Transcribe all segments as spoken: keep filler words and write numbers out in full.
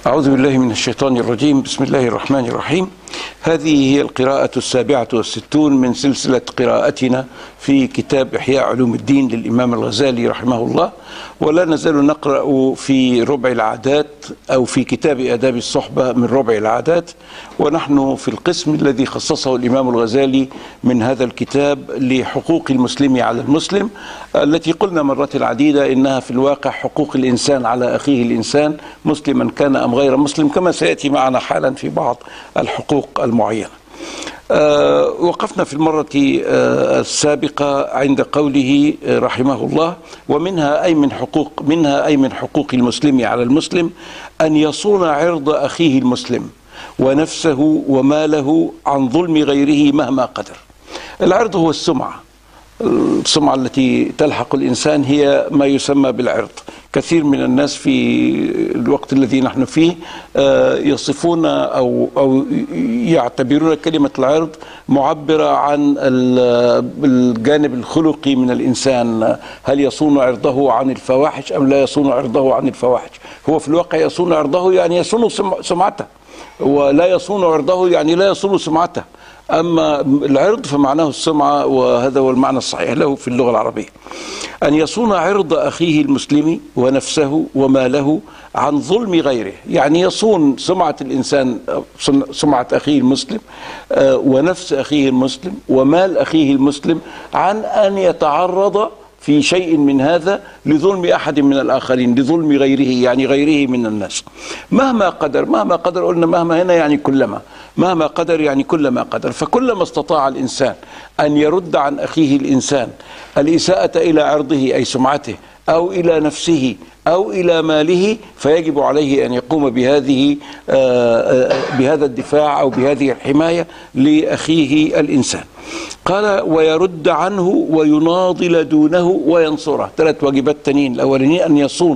أعوذ بالله من الشيطان الرجيم. بسم الله الرحمن الرحيم. هذه هي القراءة السابعة والستون من سلسلة قراءتنا في كتاب إحياء علوم الدين للإمام الغزالي رحمه الله، ولا نزال نقرأ في ربع العادات أو في كتاب آداب الصحبة من ربع العادات، ونحن في القسم الذي خصصه الإمام الغزالي من هذا الكتاب لحقوق المسلم على المسلم، التي قلنا مرات عديدة إنها في الواقع حقوق الإنسان على أخيه الإنسان مسلما كان أم غير مسلم، كما سيأتي معنا حالا في بعض الحقوق المعينة. أه وقفنا في المرة أه السابقة عند قوله رحمه الله: ومنها أي من حقوق منها أي من حقوق المسلم على المسلم أن يصون عرض أخيه المسلم ونفسه وماله عن ظلم غيره مهما قدر. العرض هو السمعة، السمعة التي تلحق الإنسان هي ما يسمى بالعرض. كثير من الناس في الوقت الذي نحن فيه يصفون أو أو يعتبرون كلمة العرض معبرة عن الجانب الخلقي من الإنسان، هل يصون عرضه عن الفواحش أم لا يصون عرضه عن الفواحش. هو في الواقع يصون عرضه يعني يصون سمعته، ولا يصون عرضه يعني لا يصون سمعته. أما العرض فمعناه السمعة، وهذا هو المعنى الصحيح له في اللغة العربية. أن يصون عرض أخيه المسلم ونفسه وماله عن ظلم غيره، يعني يصون سمعة الإنسان، سمعة أخيه المسلم ونفس أخيه المسلم ومال أخيه المسلم عن أن يتعرض في شيء من هذا لظلم أحد من الآخرين، لظلم غيره يعني غيره من الناس مهما قدر. مهما قدر قلنا مهما هنا يعني كلما، مهما قدر يعني كلما قدر. فكلما استطاع الإنسان أن يرد عن أخيه الإنسان الإساءة إلى عرضه أي سمعته أو إلى نفسه أو إلى ماله، فيجب عليه أن يقوم بهذه بهذا الدفاع أو بهذه الحماية لأخيه الإنسان. قال: ويرد عنه ويناضل دونه وينصره. ثلاث واجبات تانيين. الأولاني أن يصون،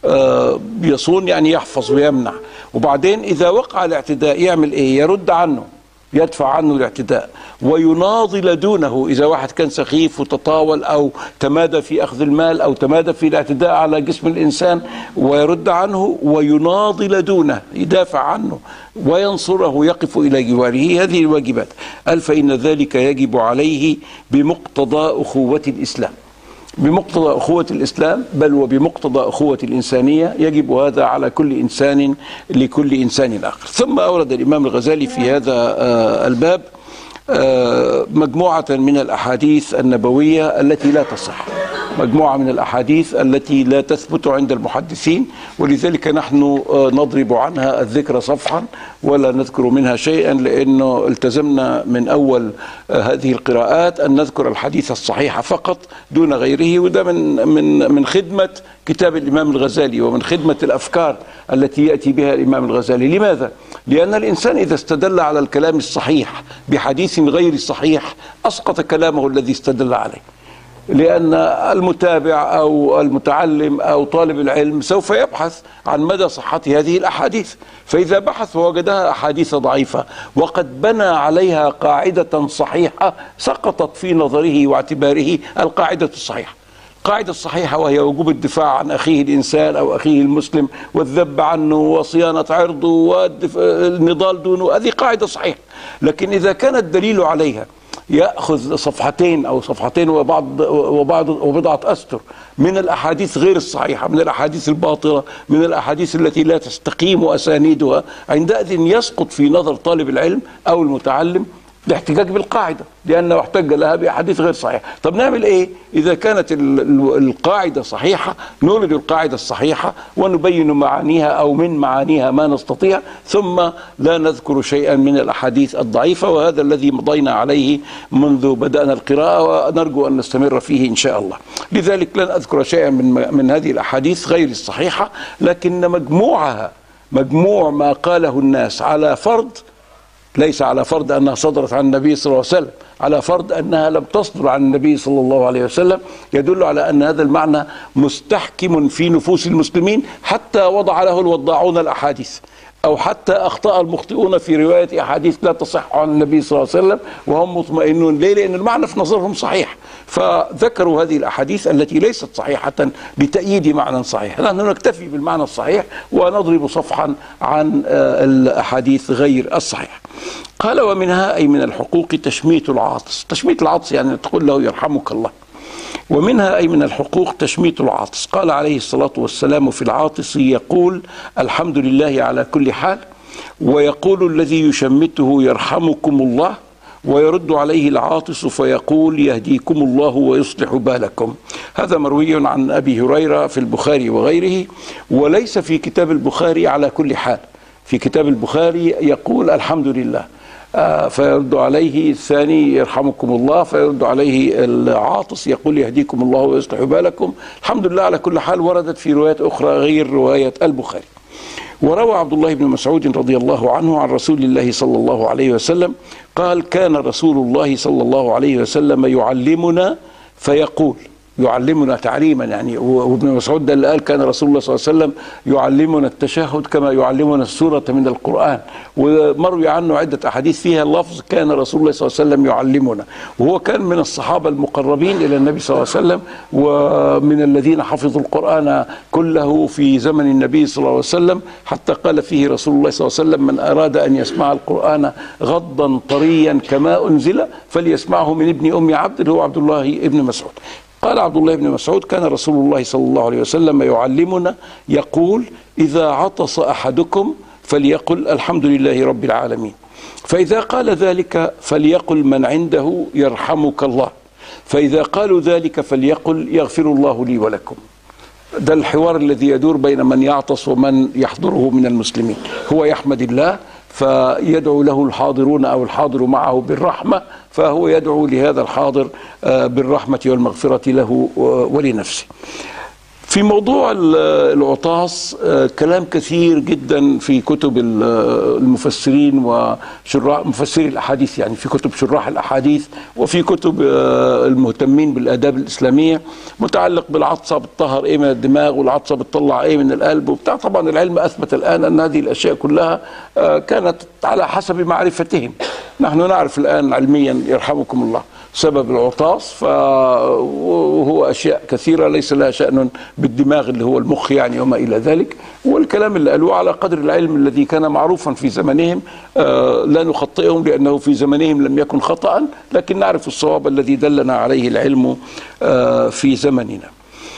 يصون يعني يحفظ ويمنع، وبعدين إذا وقع الاعتداء يعمل إيه؟ يرد عنه، يدفع عنه الاعتداء. ويناضل دونه، إذا واحد كان سخيف وتطاول أو تمادى في أخذ المال أو تمادى في الاعتداء على جسم الإنسان، ويرد عنه ويناضل دونه، يدافع عنه وينصره، يقف إلى جواره. هذه الواجبات. قال: فإن ذلك يجب عليه بمقتضى أخوة الإسلام، بمقتضى أخوة الإسلام، بل وبمقتضى أخوة الإنسانية. يجب هذا على كل إنسان لكل إنسان آخر. ثم أورد الإمام الغزالي في هذا الباب مجموعة من الأحاديث النبوية التي لا تصح، مجموعة من الأحاديث التي لا تثبت عند المحدثين، ولذلك نحن نضرب عنها الذكر صفحا ولا نذكر منها شيئا، لأنه التزمنا من أول هذه القراءات أن نذكر الحديث الصحيح فقط دون غيره، وده من من من خدمة كتاب الإمام الغزالي ومن خدمة الأفكار التي يأتي بها الإمام الغزالي. لماذا؟ لأن الإنسان إذا استدل على الكلام الصحيح بحديث غير صحيح أسقط كلامه الذي استدل عليه، لأن المتابع أو المتعلم أو طالب العلم سوف يبحث عن مدى صحة هذه الأحاديث، فإذا بحث ووجدها أحاديث ضعيفة وقد بنى عليها قاعدة صحيحة سقطت في نظره واعتباره القاعدة الصحيحة. القاعدة الصحيحة وهي وجوب الدفاع عن أخيه الإنسان أو أخيه المسلم والذب عنه وصيانة عرضه والنضال دونه، هذه قاعدة صحيحة. لكن إذا كان الدليل عليها يأخذ صفحتين أو صفحتين وبعض وبعض وبضعة أسطر من الأحاديث غير الصحيحة، من الأحاديث الباطلة، من الأحاديث التي لا تستقيم أسانيدها، عندئذ يسقط في نظر طالب العلم أو المتعلم الاحتجاج بالقاعدة، لأنه احتج لها بأحاديث غير صحيحة. طب نعمل إيه؟ إذا كانت القاعدة صحيحة نورد القاعدة الصحيحة ونبين معانيها أو من معانيها ما نستطيع، ثم لا نذكر شيئا من الأحاديث الضعيفة، وهذا الذي مضينا عليه منذ بدأنا القراءة ونرجو أن نستمر فيه إن شاء الله. لذلك لن أذكر شيئا من من هذه الأحاديث غير الصحيحة، لكن مجموعها، مجموع ما قاله الناس على فرض، ليس على فرض أنها صدرت عن النبي صلى الله عليه وسلم، على فرض أنها لم تصدر عن النبي صلى الله عليه وسلم، يدل على أن هذا المعنى مستحكم في نفوس المسلمين حتى وضع له الوضاعون الأحاديث. أو حتى أخطأ المخطئون في رواية أحاديث لا تصح عن النبي صلى الله عليه وسلم وهم مطمئنون. ليه؟ لأن المعنى في نظرهم صحيح، فذكروا هذه الأحاديث التي ليست صحيحة بتأييد معنى صحيح. نحن نكتفي بالمعنى الصحيح ونضرب صفحا عن الأحاديث غير الصحيحة. قال ومنها أي من الحقوق تشميت العاطس. تشميت العاطس يعني تقول له يرحمك الله. ومنها أي من الحقوق تشميت العاطس. قال عليه الصلاة والسلام في العاطس يقول الحمد لله على كل حال، ويقول الذي يشمته يرحمكم الله، ويرد عليه العاطس فيقول يهديكم الله ويصلح بالكم. هذا مروي عن أبي هريرة في البخاري وغيره، وليس في كتاب البخاري على كل حال. في كتاب البخاري يقول الحمد لله، آه فيرد عليه الثاني يرحمكم الله، فيرد عليه العاطس يقول يهديكم الله ويصلح بالكم. الحمد لله على كل حال وردت في روايات أخرى غير رواية البخاري. وروى عبد الله بن مسعود رضي الله عنه عن رسول الله صلى الله عليه وسلم قال كان رسول الله صلى الله عليه وسلم يعلمنا فيقول، يعلمنا تعليما يعني، وابن مسعود ده اللي قال كان رسول الله صلى الله عليه وسلم يعلمنا التشهد كما يعلمنا السورة من القرآن، ومروي عنه عدة أحاديث فيها اللفظ كان رسول الله صلى الله عليه وسلم يعلمنا. وهو كان من الصحابة المقربين إلى النبي صلى الله عليه وسلم، ومن الذين حفظوا القرآن كله في زمن النبي صلى الله عليه وسلم، حتى قال فيه رسول الله صلى الله عليه وسلم من أراد أن يسمع القرآن غضا طريا كما أنزل فليسمعه من ابن أم عبد اللي هو عبد الله ابن مسعود. قال عبد الله بن مسعود كان رسول الله صلى الله عليه وسلم يعلمنا يقول إذا عطس أحدكم فليقل الحمد لله رب العالمين، فإذا قال ذلك فليقل من عنده يرحمك الله، فإذا قالوا ذلك فليقل يغفر الله لي ولكم. ده الحوار الذي يدور بين من يعطس ومن يحضره من المسلمين. هو يحمد الله فيدعو له الحاضرون أو الحاضر معه بالرحمة، فهو يدعو لهذا الحاضر بالرحمة والمغفرة له ولنفسه. في موضوع العطاس كلام كثير جدا في كتب المفسرين وشراح مفسري الأحاديث، يعني في كتب شراح الأحاديث وفي كتب المهتمين بالآداب الإسلامية، متعلق بالعطسة بتطهر إيه من الدماغ والعطسة بتطلع إيه من القلب وبتاع. طبعا العلم أثبت الآن أن هذه الأشياء كلها كانت على حسب معرفتهم. نحن نعرف الآن علميا يرحمكم الله سبب العطاس، فهو أشياء كثيرة ليس لها شأن بالدماغ اللي هو المخ يعني وما إلى ذلك، والكلام اللي قالوه على قدر العلم الذي كان معروفا في زمنهم، آه لا نخطئهم لأنه في زمنهم لم يكن خطأ، لكن نعرف الصواب الذي دلنا عليه العلم آه في زمننا.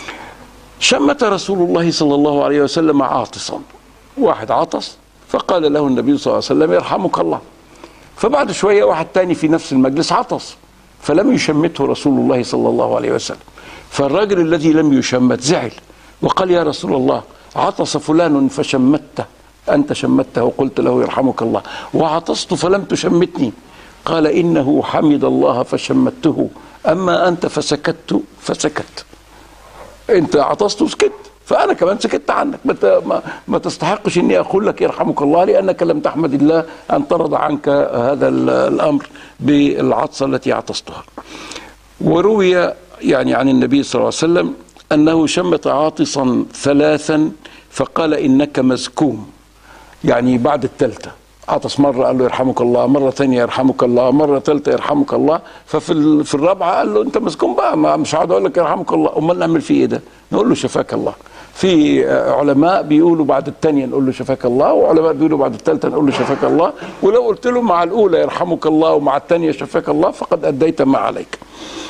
شمت رسول الله صلى الله عليه وسلم عاطسا، واحد عطس فقال له النبي صلى الله عليه وسلم يرحمك الله، فبعد شوية واحد تاني في نفس المجلس عطس فلم يشمته رسول الله صلى الله عليه وسلم، فالراجل الذي لم يشمت زعل وقال يا رسول الله عطس فلان فشمته، أنت شمته وقلت له يرحمك الله، وعطست فلم تشمتني. قال إنه حمد الله فشمته، أما أنت فسكت فسكت. أنت عطست وسكت، فأنا كمان سكت عنك، ما, ما تستحقش أني أقول لك يرحمك الله لأنك لم تحمد الله أن طرد عنك هذا الأمر بالعطسة التي عطستها. وروي يعني عن النبي صلى الله عليه وسلم أنه شمت عاطسا ثلاثا فقال إنك مزكوم، يعني بعد الثالثة عطس مرة قال له يرحمك الله، مرة ثانية يرحمك الله، مرة ثالثة يرحمك الله، ففي في الرابعة قال له أنت مسكون بقى، ما مش هقعد أقول لك يرحمك الله، أمال نعمل فيه إيه ده؟ نقول له شفاك الله. في علماء بيقولوا بعد الثانية نقول له شفاك الله، وعلماء بيقولوا بعد الثالثة نقول له شفاك الله، ولو قلت له مع الأولى يرحمك الله ومع الثانية شفاك الله فقد أديت ما عليك.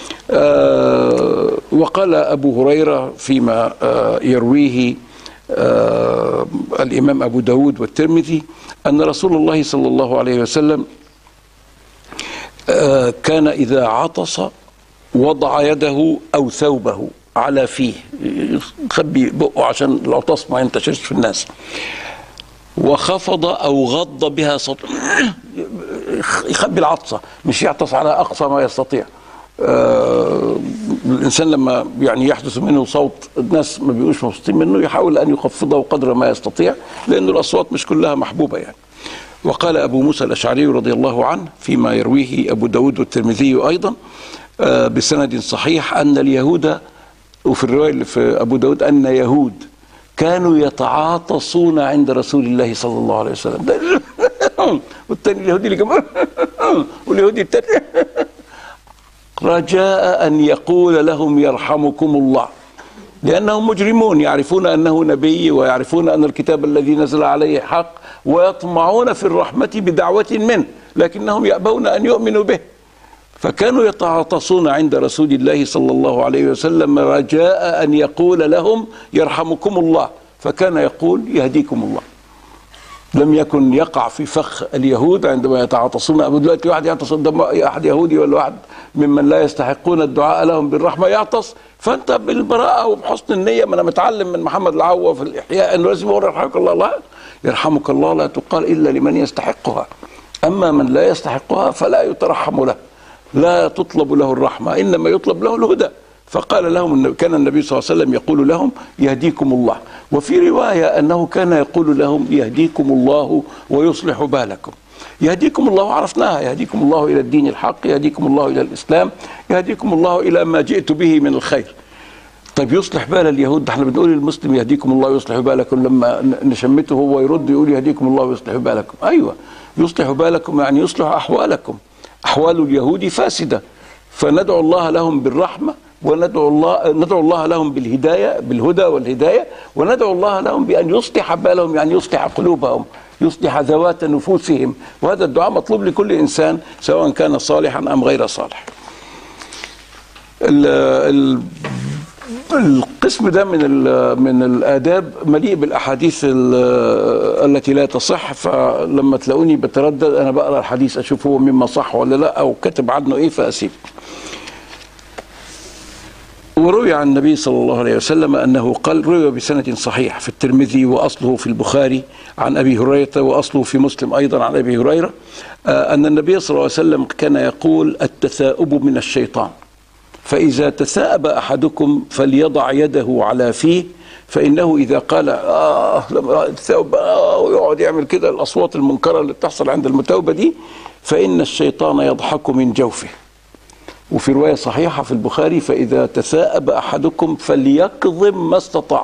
آه وقال أبو هريرة فيما آه يرويه آه الإمام أبو داود والترمذي أن رسول الله صلى الله عليه وسلم آه كان إذا عطس وضع يده أو ثوبه على فيه، يخبي بقه عشان العطاس ما ينتشرش في الناس، وخفض أو غض بها صوت، يخبي العطسة مش يعطس على أقصى ما يستطيع. آه الإنسان لما يعني يحدث منه صوت الناس ما بيقوش مبسوطين منه يحاول أن يخفضه قدر ما يستطيع، لأن الأصوات مش كلها محبوبة يعني. وقال أبو موسى الأشعري رضي الله عنه فيما يرويه أبو داود والترمذي أيضا آه بسند صحيح أن اليهود، وفي الرواية اللي في أبو داود أن يهود كانوا يتعاطسون عند رسول الله صلى الله عليه وسلم. والثاني اليهودي اللي كمان واليهودي الثاني رجاء أن يقول لهم يرحمكم الله، لأنهم مجرمون يعرفون أنه نبي ويعرفون أن الكتاب الذي نزل عليه حق، ويطمعون في الرحمة بدعوة منه، لكنهم يأبون أن يؤمنوا به. فكانوا يتعاطسون عند رسول الله صلى الله عليه وسلم رجاء أن يقول لهم يرحمكم الله، فكان يقول يهديكم الله. لم يكن يقع في فخ اليهود عندما يتعاطسون. أبو دلوقتي واحد يعطس قدام أحد يهودي ولا واحد ممن لا يستحقون الدعاء لهم بالرحمة يعطس، فأنت بالبراءة وبحسن النية، ما أنا متعلم من محمد العوة في الإحياء أنه لازم يقول يرحمك الله. لا، يرحمك الله لا تقال إلا لمن يستحقها، أما من لا يستحقها فلا يترحم له، لا تطلب له الرحمة، إنما يطلب له الهدى. فقال لهم، كان النبي صلى الله عليه وسلم يقول لهم يهديكم الله. وفي رواية أنه كان يقول لهم يهديكم الله ويصلح بالكم. يهديكم الله عرفناها، يهديكم الله إلى الدين الحق، يهديكم الله إلى الإسلام، يهديكم الله إلى ما جئت به من الخير. طيب يصلح بال اليهود، احنا بنقول للمسلم يهديكم الله ويصلح بالكم، لما نشمته هو يرد يقول يهديكم الله ويصلح بالكم. أيوة، يصلح بالكم يعني يصلح أحوالكم. أحوال اليهود فاسدة، فندعو الله لهم بالرحمة، وندعو الله ندعو الله لهم بالهداية، بالهدى والهداية، وندعو الله لهم بأن يصلح بالهم، يعني يصلح قلوبهم، يصلح ذوات نفوسهم. وهذا الدعاء مطلوب لكل إنسان سواء كان صالحا أم غير صالح. ال ال القسم ده من من الآداب مليء بالأحاديث التي لا تصح، فلما تلاقوني بتردد أنا بقرأ الحديث أشوف هو مما صح ولا لا، أو كتب عنه إيه فأسيب. وروي عن النبي صلى الله عليه وسلم أنه قال، روي بسند صحيح في الترمذي وأصله في البخاري عن أبي هريرة، وأصله في مسلم أيضا عن أبي هريرة، أن النبي صلى الله عليه وسلم كان يقول التثاؤب من الشيطان، فإذا تثاءب أحدكم فليضع يده على فيه، فإنه إذا قال آه تثاؤب آه ويقعد يعمل كده الأصوات المنكرة اللي بتحصل عند المتوبة دي، فإن الشيطان يضحك من جوفه. وفي رواية صحيحة في البخاري فإذا تثاءب أحدكم فليكظم ما استطاع،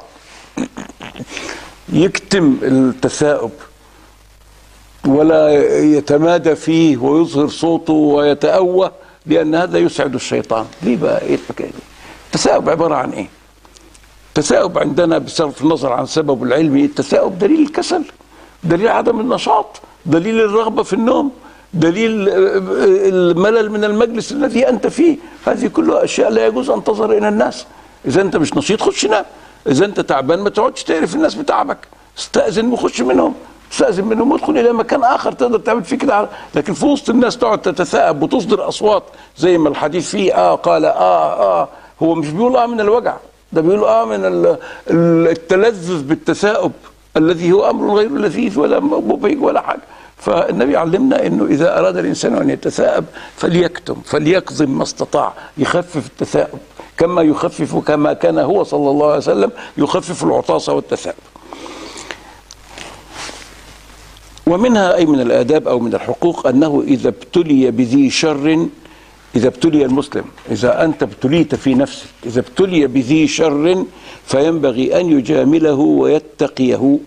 يكتم التثاؤب ولا يتمادى فيه ويظهر صوته ويتأوه، لأن هذا يسعد الشيطان. ليه بقى؟ إيه الحكاية دي؟ التثاؤب عبارة عن إيه؟ التثاؤب عندنا بصرف النظر عن سببه العلمي، التثاؤب دليل الكسل، دليل عدم النشاط، دليل الرغبة في النوم، دليل الملل من المجلس الذي أنت فيه. هذه كلها أشياء لا يجوز أن تظهر إلى الناس. إذا أنت مش نشيط خش نام، إذا أنت تعبان ما تقعدش تعرف الناس بتعبك، استأذن وخش منهم، استأذن منهم وادخل إلى مكان آخر تقدر تعمل فيه كده. لكن في وسط الناس تقعد تتثاءب وتصدر أصوات زي ما الحديث فيه آه قال آه آه، هو مش بيقول آه من الوجع، ده بيقول آه من التلذذ بالتثاؤب الذي هو أمر غير لذيذ ولا مبهج ولا حاجة. فالنبي علمنا انه اذا اراد الانسان ان يتثاءب فليكتم، فليكظم ما استطاع، يخفف التثاؤب كما يخفف كما كان هو صلى الله عليه وسلم يخفف العطاس والتثاؤب. ومنها اي من الاداب او من الحقوق انه اذا ابتلي بذي شر، اذا ابتلي المسلم، اذا انت ابتليت في نفسك، اذا ابتلي بذي شر فينبغي ان يجامله ويتقيه.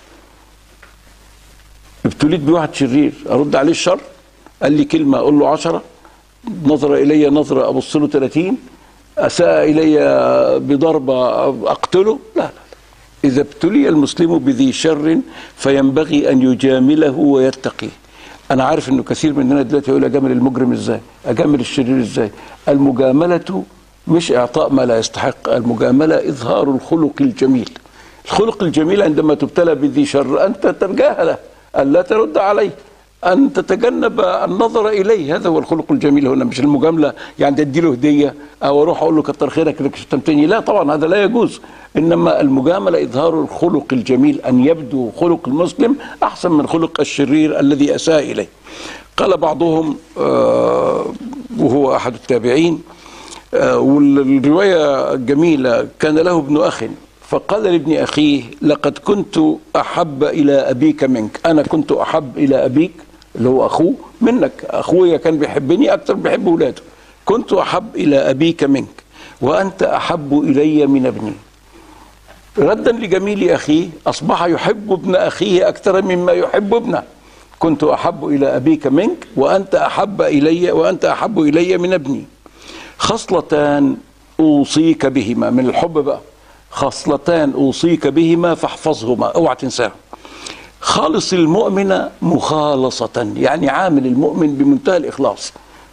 ابتليت بواحد شرير، ارد عليه الشر؟ قال لي كلمه اقول له عشرة، نظر الي نظره ابص له ثلاثين، اساء الي بضربه اقتله؟ لا لا. اذا ابتلي المسلم بذي شر فينبغي ان يجامله ويتقيه. انا عارف انه كثير مننا دلوقتي يقول اجامل المجرم ازاي؟ اجامل الشرير ازاي؟ المجامله مش اعطاء ما لا يستحق، المجامله اظهار الخلق الجميل. الخلق الجميل عندما تبتلى بذي شر انت تتجاهله، أن لا ترد عليه، أن تتجنب النظر إليه، هذا هو الخلق الجميل هنا، مش المجاملة يعني تدي له هدية أو أروح أقول له كتر خيرك إنك شتمتني، لا طبعا هذا لا يجوز. إنما المجاملة إظهار الخلق الجميل، أن يبدو خلق المسلم أحسن من خلق الشرير الذي أساء إليه. قال بعضهم آه وهو أحد التابعين آه والرواية جميلة، كان له ابن أخ فقال لابن أخيه لقد كنت أحب إلى أبيك منك، أنا كنت أحب إلى أبيك اللي هو أخوه منك، أخويا كان بيحبني أكثر بيحب ولاده، كنت أحب إلى أبيك منك وأنت أحب إلي من ابني. ردا لجميل أخيه أصبح يحب ابن أخيه أكثر مما يحب ابنه. كنت أحب إلى أبيك منك وأنت أحب إلي وأنت أحب إلي من ابني. خصلتان أوصيك بهما من الحب بقى، خصلتان أوصيك بهما فاحفظهما، اوعى تنساهم. خالص المؤمن مخالصة، يعني عامل المؤمن بمنتهى الإخلاص،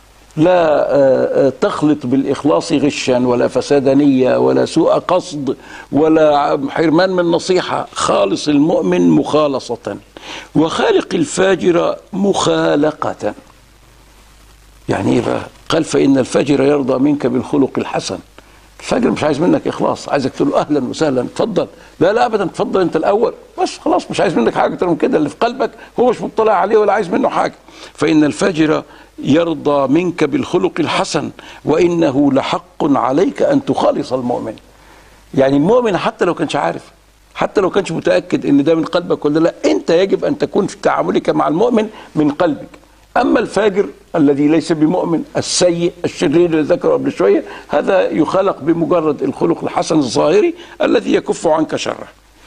لا تخلط بالإخلاص غشا ولا فساد نية ولا سوء قصد ولا حرمان من نصيحة. خالص المؤمن مخالصة. وخالق الفاجر مخالقة. يعني ايه بقى؟ قال فإن الفاجر يرضى منك بالخلق الحسن. الفاجر مش عايز منك إخلاص، عايزك تقول له أهلا وسهلا اتفضل، لا لا أبدا اتفضل أنت الأول بس خلاص، مش عايز منك حاجة أكتر من كده. اللي في قلبك هو مش مطلع عليه ولا عايز منه حاجة. فإن الفاجر يرضى منك بالخلق الحسن وإنه لحق عليك أن تخالص المؤمن. يعني المؤمن حتى لو كانش عارف، حتى لو كانش متأكد إن ده من قلبك ولا لا، أنت يجب أن تكون في تعاملك مع المؤمن من قلبك. أما الفاجر الذي ليس بمؤمن السيء الشرير اللي ذكره قبل شوية، هذا يخلق بمجرد الخلق الحسن الظاهري الذي يكف عنك شره.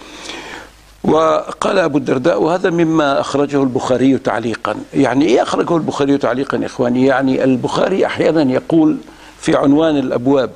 وقال أبو الدرداء، وهذا مما أخرجه البخاري تعليقا. يعني إيه أخرجه البخاري تعليقا يا إخواني؟ يعني البخاري أحيانا يقول في عنوان الأبواب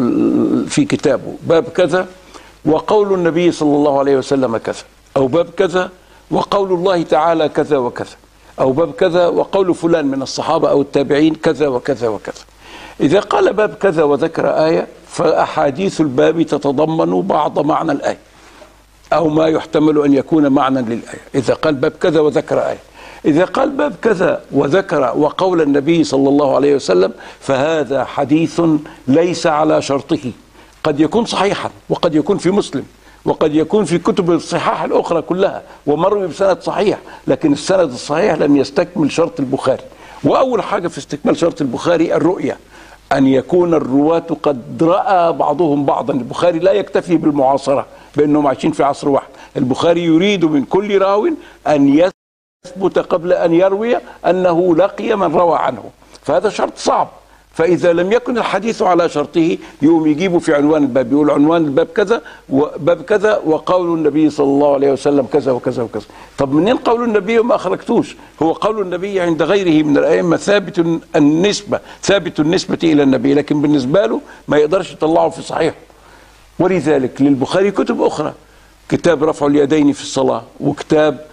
في كتابه باب كذا وقول النبي صلى الله عليه وسلم كذا، أو باب كذا وقول الله تعالى كذا وكذا، أو باب كذا وقول فلان من الصحابة أو التابعين كذا وكذا وكذا. إذا قال باب كذا وذكر آية فأحاديث الباب تتضمن بعض معنى الآية أو ما يحتمل أن يكون معنى للآية. إذا قال باب كذا وذكر آية، إذا قال باب كذا وذكر وقول النبي صلى الله عليه وسلم، فهذا حديث ليس على شرطه. قد يكون صحيحا وقد يكون في مسلم وقد يكون في كتب الصحاح الأخرى كلها ومروي بسند صحيح، لكن السند الصحيح لم يستكمل شرط البخاري. وأول حاجة في استكمال شرط البخاري الرؤية، أن يكون الرواة قد رأى بعضهم بعضا. البخاري لا يكتفي بالمعاصرة بأنهم عايشين في عصر واحد، البخاري يريد من كل راو أن يثبت قبل أن يروي أنه لقي من روى عنه، فهذا شرط صعب. فإذا لم يكن الحديث على شرطه يقوم يجيبه في عنوان الباب، يقول عنوان الباب كذا وباب كذا وقول النبي صلى الله عليه وسلم كذا وكذا وكذا. طب منين قول النبي وما أخرجتوش؟ هو قول النبي عند غيره من الأئمة ثابت النسبة، ثابت النسبة إلى النبي، لكن بالنسبة له ما يقدرش يطلعه في صحيح. ولذلك للبخاري كتب أخرى، كتاب رفع اليدين في الصلاة، وكتاب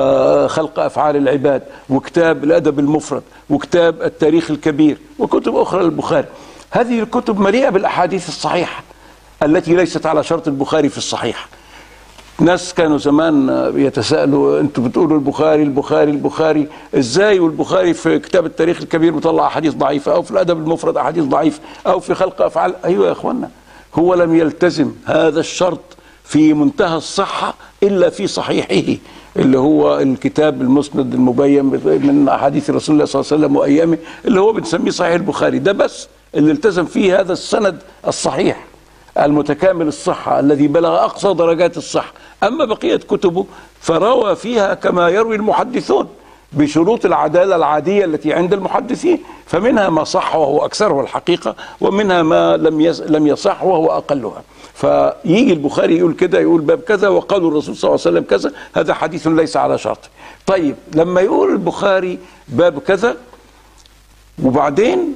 خلق أفعال العباد، وكتاب الأدب المفرد، وكتاب التاريخ الكبير، وكتب أخرى للبخاري. هذه الكتب مليئة بالأحاديث الصحيحة التي ليست على شرط البخاري في الصحيح. ناس كانوا زمان يتساءلوا، انتوا بتقولوا البخاري البخاري البخاري ازاي، والبخاري في كتاب التاريخ الكبير بيطلع أحاديث ضعيفة، أو في الأدب المفرد أحاديث ضعيفة، أو في خلق أفعال. أيوة يا أخوانا، هو لم يلتزم هذا الشرط في منتهى الصحة إلا في صحيحه، اللي هو الكتاب المسند المبين من أحاديث رسول الله صلى الله عليه وسلم وأيامه، اللي هو بنسميه صحيح البخاري. ده بس اللي التزم فيه هذا السند الصحيح المتكامل الصحة الذي بلغ أقصى درجات الصحة. أما بقية كتبه فروى فيها كما يروي المحدثون بشروط العدالة العادية التي عند المحدثين، فمنها ما صح وهو أكثره الحقيقة، ومنها ما لم لم يصح وهو أقلها. فيجي البخاري يقول كده، يقول باب كذا وقال الرسول صلى الله عليه وسلم كذا، هذا حديث ليس على شرطه. طيب لما يقول البخاري باب كذا وبعدين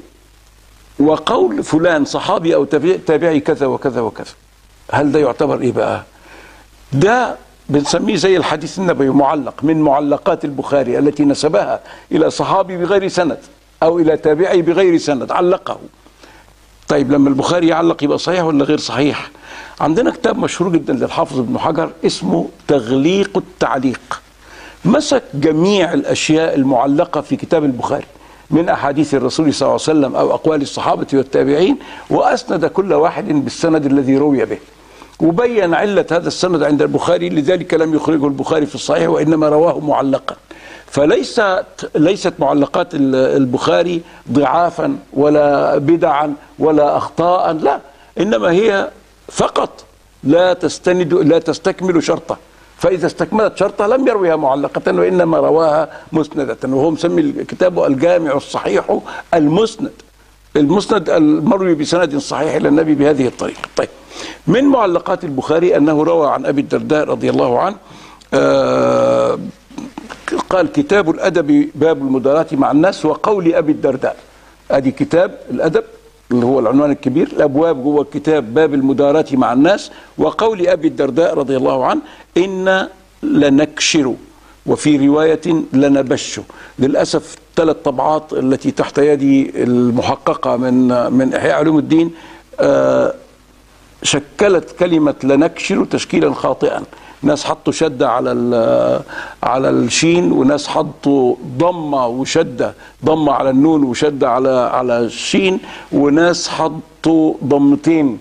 وقول فلان صحابي أو تابعي كذا وكذا وكذا، هل ده يعتبر إيه بقى؟ ده بنسميه زي الحديث النبوي معلق، من معلقات البخاري التي نسبها إلى صحابي بغير سند أو إلى تابعي بغير سند، علقه. طيب لما البخاري يعلق يبقى صحيح ولا غير صحيح؟ عندنا كتاب مشهور جدا للحافظ ابن حجر اسمه تغليق التعليق، مسك جميع الأشياء المعلقة في كتاب البخاري من أحاديث الرسول صلى الله عليه وسلم أو أقوال الصحابة والتابعين، وأسند كل واحد بالسند الذي روي به، وبين علة هذا السند عند البخاري، لذلك لم يخرجه البخاري في الصحيح وإنما رواه معلقا. فليست ليست معلقات البخاري ضعافا ولا بدعا ولا أخطاء، لا، إنما هي فقط لا تستند لا تستكمل شرطه، فإذا استكملت شرطه لم يرويها معلقة وإنما رواها مسندة، وهو مسمي كتابه الجامع الصحيح المسند، المسند المروي بسند صحيح إلى النبي بهذه الطريقة. طيب من معلقات البخاري أنه روى عن أبي الدرداء رضي الله عنه آه قال: كتاب الأدب باب المداراة مع الناس وقول أبي الدرداء. أدي كتاب الأدب اللي هو العنوان الكبير، الأبواب جوه الكتاب باب المداراة مع الناس وقول أبي الدرداء رضي الله عنه: إن لنكشر، وفي رواية لنبش. للأسف ثلاث طبعات التي تحت يدي المحققة من من إحياء علوم الدين آه شكلت كلمة لنكشر تشكيلا خاطئا. ناس حطوا شدة على على الشين، وناس حطوا ضمة وشدة، ضمة على النون وشدة على على الشين، وناس حطوا ضمتين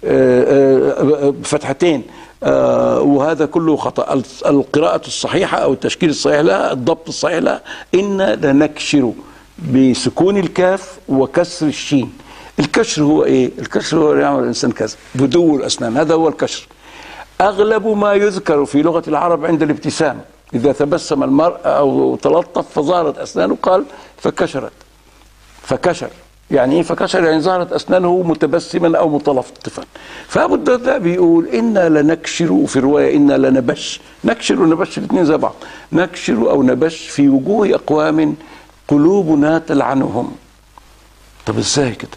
فتحتين، وهذا كله خطأ. القراءة الصحيحة أو التشكيل الصحيح لها، الضبط الصحيح لها: إن لنكشر بسكون الكاف وكسر الشين. الكشر هو إيه؟ الكشر هو يعمل الإنسان كذا بدو الأسنان، هذا هو الكشر. أغلب ما يذكر في لغة العرب عند الابتسام، إذا تبسم المرء أو تلطف فظهرت أسنانه قال فكشرت، فكشر. يعني إيه فكشر؟ يعني ظهرت أسنانه متبسما أو متلطفا. فأبو الدرداء بيقول: إنا لنكشر، وفي رواية إنا لنبش. نكشر ونبش الاثنين زي بعض. نكشر أو نبش في وجوه أقوام قلوبنا تلعنهم. طب إزاي كده؟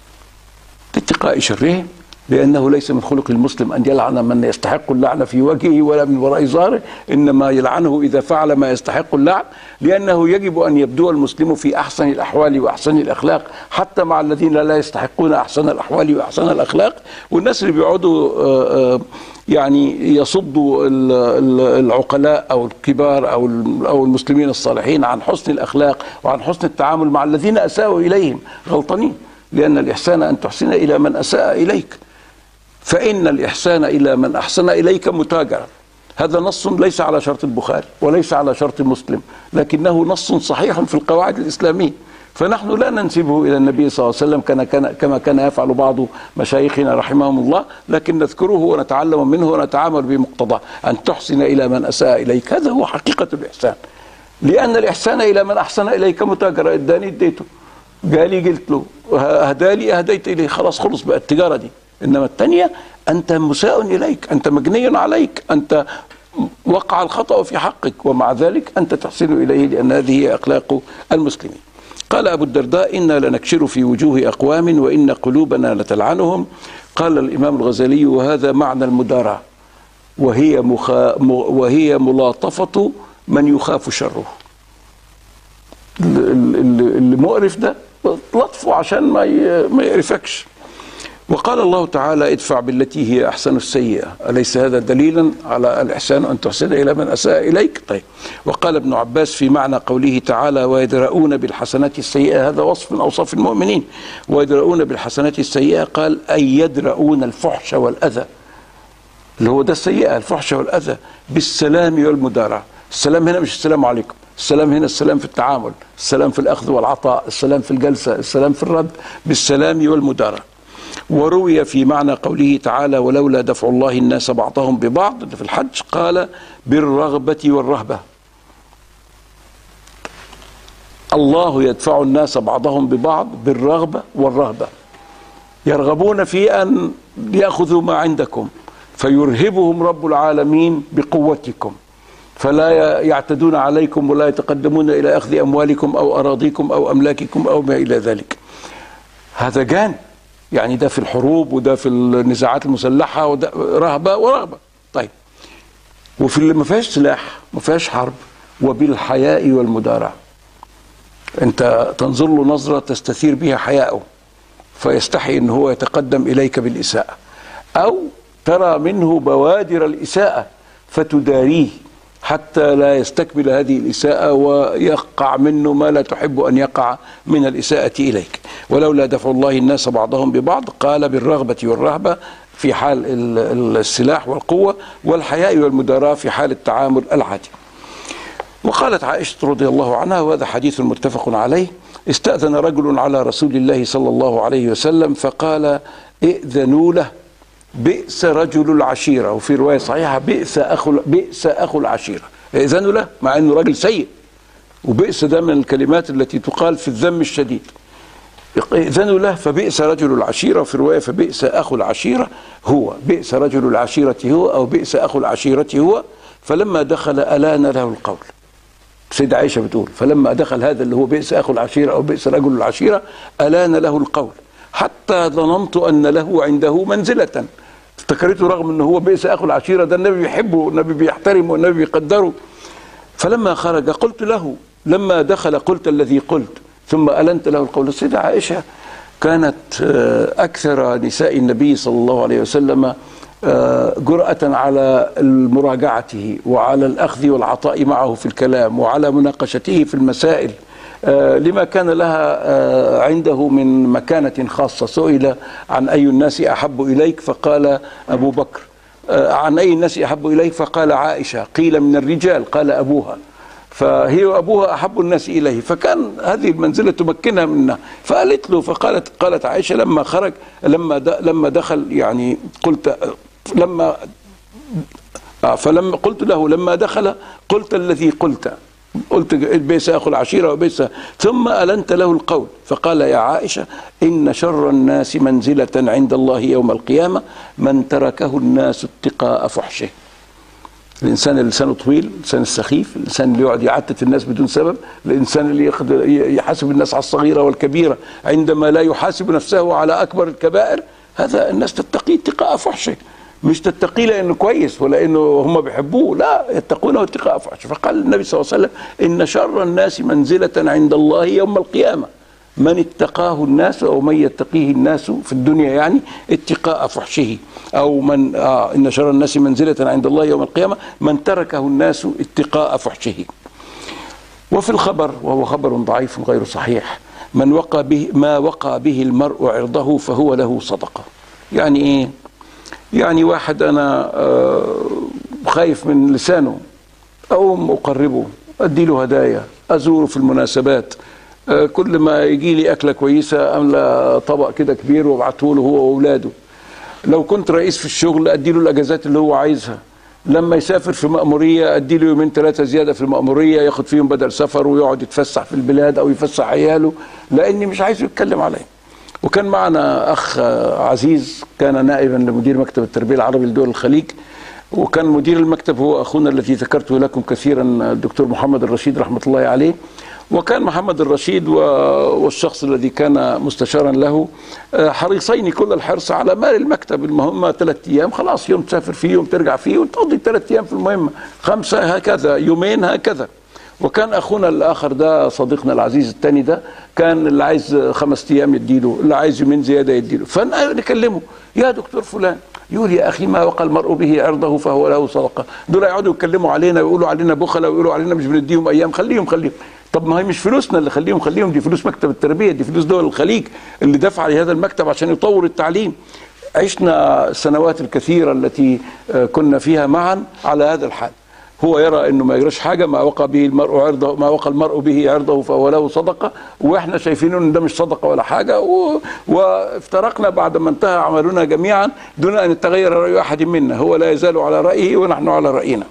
اتقاء شرهم، لأنه ليس من خلق المسلم أن يلعن من يستحق اللعنة في وجهه ولا من وراء ظهره، إنما يلعنه إذا فعل ما يستحق اللعن، لأنه يجب أن يبدو المسلم في أحسن الأحوال وأحسن الأخلاق حتى مع الذين لا يستحقون أحسن الأحوال وأحسن الأخلاق. والناس اللي بيقعدوا يعني يصدوا العقلاء أو الكبار أو أو المسلمين الصالحين عن حسن الأخلاق وعن حسن التعامل مع الذين أساءوا إليهم غلطانين، لأن الإحسان أن تحسن إلى من أساء إليك، فإن الإحسان إلى من أحسن إليك متاجرة. هذا نص ليس على شرط البخاري وليس على شرط مسلم، لكنه نص صحيح في القواعد الإسلامية. فنحن لا ننسبه إلى النبي صلى الله عليه وسلم كان كان كما كان يفعل بعض مشايخنا رحمهم الله، لكن نذكره ونتعلم منه ونتعامل بمقتضاه. أن تحسن إلى من أساء إليك، هذا هو حقيقة الإحسان، لأن الإحسان إلى من أحسن إليك متاجرة. إداني اديته، جالي قلت له، هدالي أهديت إليه، خلاص خلص بقى التجارة دي. إنما الثانية أنت مساء إليك، أنت مجني عليك، أنت وقع الخطأ في حقك، ومع ذلك أنت تحسن إليه، لأن هذه هي أخلاق المسلمين. قال أبو الدرداء: إنا لنكشر في وجوه أقوام وإن قلوبنا لتلعنهم. قال الإمام الغزالي: وهذا معنى المداراة، وهي, مخا وهي ملاطفة من يخاف شره. المؤرف ده لطفه عشان ما يعرفكش. وقال الله تعالى: ادفع بالتي هي أحسن السيئة. أليس هذا دليلا على الإحسان أن تحسن إلى من أساء إليك؟ طيب. وقال ابن عباس في معنى قوله تعالى: ويدرؤون بالحسنات السيئة، هذا وصف من أوصاف المؤمنين. ويدرؤون بالحسنات السيئة قال: أي يدرؤون الفحش والأذى، اللي هو ده السيئة، الفحش والأذى، بالسلام والمداراة. السلام هنا مش السلام عليكم، السلام هنا السلام في التعامل، السلام في الأخذ والعطاء، السلام في الجلسة، السلام في الرد، بالسلام والمداراة. وروي في معنى قوله تعالى: ولولا دفع الله الناس بعضهم ببعض في الحج قال: بالرغبة والرهبة. الله يدفع الناس بعضهم ببعض بالرغبة والرهبة، يرغبون في أن يأخذوا ما عندكم، فيرهبهم رب العالمين بقوتكم، فلا يعتدون عليكم ولا يتقدمون إلى أخذ أموالكم أو أراضيكم أو أملاككم أو ما إلى ذلك. هذا جانب، يعني ده في الحروب وده في النزاعات المسلحة، وده رهبة ورغبة. طيب. وفي اللي ما فيهاش سلاح، ما فيهاش حرب، وبالحياء والمداراة. أنت تنظر له نظرة تستثير بها حياءه، فيستحي أن هو يتقدم إليك بالإساءة، أو ترى منه بوادر الإساءة فتداريه حتى لا يستكمل هذه الإساءة ويقع منه ما لا تحب أن يقع من الإساءة إليك. ولولا دفع الله الناس بعضهم ببعض قال: بالرغبة والرهبة في حال السلاح والقوة، والحياء والمداراة في حال التعامل العادي. وقالت عائشة رضي الله عنها، وهذا حديث متفق عليه: استأذن رجل على رسول الله صلى الله عليه وسلم فقال: ائذنوا له، بئس رجل العشيرة. وفي رواية صحيحة: بئس أخو بئس أخو العشيرة. إذن له، مع أنه راجل سيء، وبئس ده من الكلمات التي تقال في الذم الشديد. إذنوا له فبئس رجل العشيرة، في رواية فبئس أخو العشيرة هو، بئس رجل العشيرة هو أو بئس أخو العشيرة هو. فلما دخل ألان له القول. سيدة عائشة بتقول فلما دخل هذا اللي هو بئس أخو العشيرة أو بئس رجل العشيرة ألان له القول حتى ظننت أن له عنده منزلة. افتكرته رغم أنه هو بئس أخو العشيرة، ده النبي بيحبه والنبي بيحترمه والنبي بيقدره. فلما خرج قلت له لما دخل قلت الذي قلت ثم ألنت له القول. السيدة عائشة كانت أكثر نساء النبي صلى الله عليه وسلم جرأة على مراجعته وعلى الأخذ والعطاء معه في الكلام وعلى مناقشته في المسائل، لما كان لها عنده من مكانة خاصة. سئل عن أي الناس أحب إليك فقال أبو بكر، عن أي الناس أحب إليك فقال عائشة، قيل من الرجال قال أبوها، فهي وأبوها أحب الناس إليه، فكان هذه المنزلة تمكنها منها. فقالت له فقالت قالت عائشة لما خرج لما لما دخل يعني قلت لما فلما قلت له لما دخل قلت الذي قلت قلت بئس أخو العشيرة وبئس، ثم ألنت له القول. فقال يا عائشة إن شر الناس منزلة عند الله يوم القيامة من تركه الناس اتقاء فحشه. الإنسان اللي لسانه طويل، الإنسان السخيف، الإنسان اللي يقعد يعتت الناس بدون سبب، الإنسان اللي يحاسب الناس على الصغيرة والكبيرة عندما لا يحاسب نفسه على أكبر الكبائر، هذا الناس تتقي اتقاء فحشه، مش تتقي لأنه كويس ولا إنه هم بيحبوه، لا، يتقونه اتقاء فحشه. فقال النبي صلى الله عليه وسلم إن شر الناس منزلة عند الله يوم القيامة من اتقاه الناس أو من يتقيه الناس في الدنيا يعني اتقاء فحشه، أو من آه إن شر الناس منزلة عند الله يوم القيامة من تركه الناس اتقاء فحشه. وفي الخبر وهو خبر ضعيف غير صحيح من وقى به ما وقى به المرء عرضه فهو له صدقة. يعني إيه؟ يعني واحد أنا آه خايف من لسانه، أقوم أقربه، أدي له هدايا، أزوره في المناسبات، كل ما يجي لي أكلة كويسة أملى طبق كده كبير وابعته له هو وأولاده. لو كنت رئيس في الشغل أدي له الأجازات اللي هو عايزها. لما يسافر في مأمورية أدي له يومين ثلاثة زيادة في المأمورية ياخد فيهم بدل سفر ويقعد يتفسح في البلاد أو يفسح عياله، لأني مش عايزه يتكلم عليه. وكان معنا أخ عزيز كان نائبا لمدير مكتب التربية العربي لدول الخليج، وكان مدير المكتب هو أخونا الذي ذكرته لكم كثيرا الدكتور محمد الرشيد رحمة الله عليه. وكان محمد الرشيد والشخص الذي كان مستشارا له حريصين كل الحرص على مال المكتب. المهمة ثلاث أيام خلاص، يوم تسافر فيه يوم ترجع فيه وتقضي ثلاث أيام في المهمة، خمسة هكذا، يومين هكذا. وكان أخونا الآخر ده صديقنا العزيز الثاني ده كان اللي عايز خمس أيام يديله، اللي عايز يومين زيادة يديله. فنكلمه يا دكتور فلان، يقول يا أخي ما وقى المرء به عرضه فهو له صدقة. دول يقعدوا يتكلموا علينا ويقولوا علينا بخلة ويقولوا علينا مش بنديهم أيام. خليهم خليهم طب ما هي مش فلوسنا اللي خليهم خليهم دي فلوس مكتب التربية، دي فلوس دول الخليج اللي دفع لهذا المكتب عشان يطور التعليم. عشنا السنوات الكثيرة التي كنا فيها معا على هذا الحال. هو يرى انه ما يجراش حاجه، ما وقى به المرء عرضه ما وقى المرء به عرضه فهو له صدقه، واحنا شايفين ان ده مش صدقه ولا حاجه. و... وافترقنا بعد ما انتهى عملنا جميعا دون ان يتغير راي احد منا، هو لا يزال على رايه ونحن على راينا.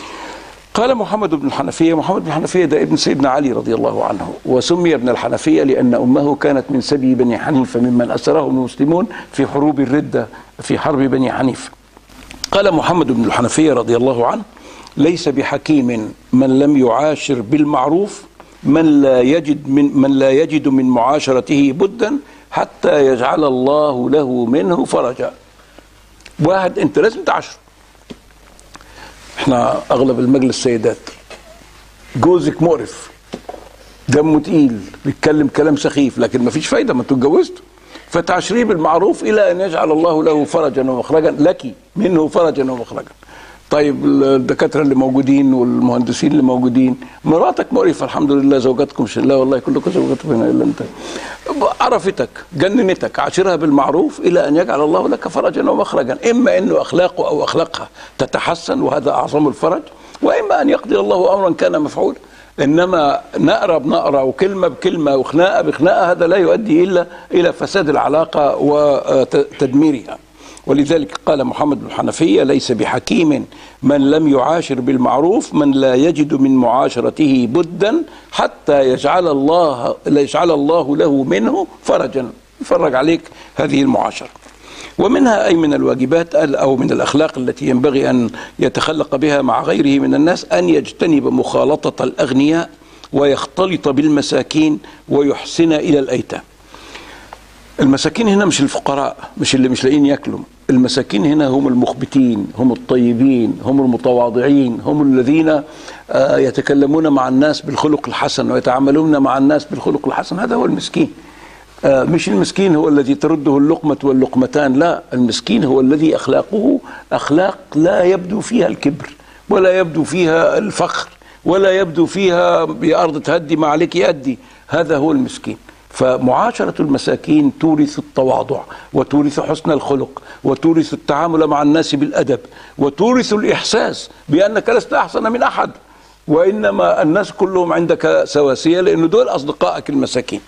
قال محمد بن الحنفيه، محمد بن الحنفيه ده ابن سيدنا علي رضي الله عنه، وسمي ابن الحنفيه لان امه كانت من سبي بني حنيفه ممن اسره المسلمون في حروب الرده في حرب بني حنيفه. قال محمد بن الحنفيه رضي الله عنه ليس بحكيم من لم يعاشر بالمعروف من لا يجد من من لا يجد من معاشرته بدا حتى يجعل الله له منه فرجا. واحد انت لازم تعاشره. احنا اغلب المجلس سيدات، جوزك مقرف، دمه تقيل، بيتكلم كلام سخيف، لكن ما فيش فايده، ما انتوا اتجوزتوا، فتعاشريه بالمعروف الى ان يجعل الله له فرجا ومخرجا، لك منه فرجا ومخرجا. طيب الدكاتره اللي موجودين والمهندسين اللي موجودين، مراتك مقرفه الحمد لله، زوجاتكم شله والله كلكم زوجاتكم هنا الا انت، عرفتك جننتك، عاشرها بالمعروف الى ان يجعل الله لك فرجا ومخرجا، اما انه اخلاقه او اخلاقها تتحسن وهذا اعظم الفرج، واما ان يقضي الله امرا كان مفعولا. انما نقره بنقره وكلمه بكلمه وخناقه بخناقه هذا لا يؤدي الا الى فساد العلاقه وتدميرها. ولذلك قال محمد بن الحنفية: ليس بحكيم من لم يعاشر بالمعروف من لا يجد من معاشرته بدا حتى يجعل الله يجعل الله له منه فرجا، يفرج عليك هذه المعاشرة. ومنها أي من الواجبات أو من الأخلاق التي ينبغي أن يتخلق بها مع غيره من الناس أن يجتنب مخالطة الأغنياء ويختلط بالمساكين ويحسن إلى الأيتام. المساكين هنا مش الفقراء، مش اللي مش لاقيين ياكلوا. المساكين هنا هم المخبتين، هم الطيبين، هم المتواضعين، هم الذين يتكلمون مع الناس بالخلق الحسن ويتعاملون مع الناس بالخلق الحسن. هذا هو المسكين. مش المسكين هو الذي ترده اللقمة واللقمتان، لا، المسكين هو الذي أخلاقه أخلاق لا يبدو فيها الكبر ولا يبدو فيها الفخر ولا يبدو فيها يا أرض تهدي ما عليك يأدي. هذا هو المسكين. فمعاشرة المساكين تورث التواضع وتورث حسن الخلق وتورث التعامل مع الناس بالأدب وتورث الإحساس بأنك لست أحسن من أحد، وإنما الناس كلهم عندك سواسية، لأن دول أصدقائك المساكين.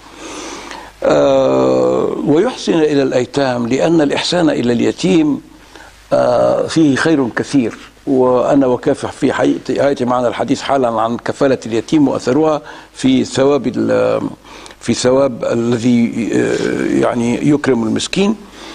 آه ويحسن إلى الأيتام، لأن الإحسان إلى اليتيم آه فيه خير كثير. وأنا وكافح في حياتي معنا الحديث حالا عن كفالة اليتيم وأثرها في ثواب في ثواب الذي يعني يكرم المسكين.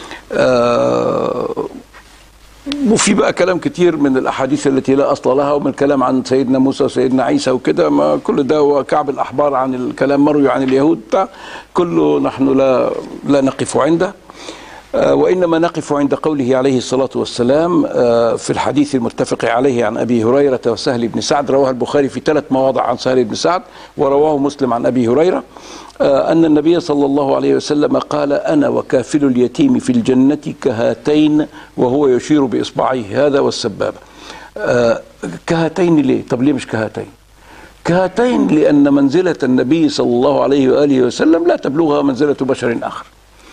آه وفي بقى كلام كتير من الأحاديث التي لا أصل لها، ومن كلام عن سيدنا موسى وسيدنا عيسى وكده، ما كل ده هو كعب الأحبار عن الكلام مروي عن اليهود، كله نحن لا لا نقف عنده. وإنما نقف عند قوله عليه الصلاة والسلام في الحديث المتفق عليه عن أبي هريرة وسهل بن سعد، رواه البخاري في ثلاث مواضع عن سهل بن سعد، ورواه مسلم عن أبي هريرة أن النبي صلى الله عليه وسلم قال: أنا وكافل اليتيم في الجنة كهاتين، وهو يشير بإصبعيه هذا والسبابة. كهاتين ليه؟ طب ليه مش كهاتين؟ كهاتين لأن منزلة النبي صلى الله عليه وآله وسلم لا تبلغها منزلة بشر آخر.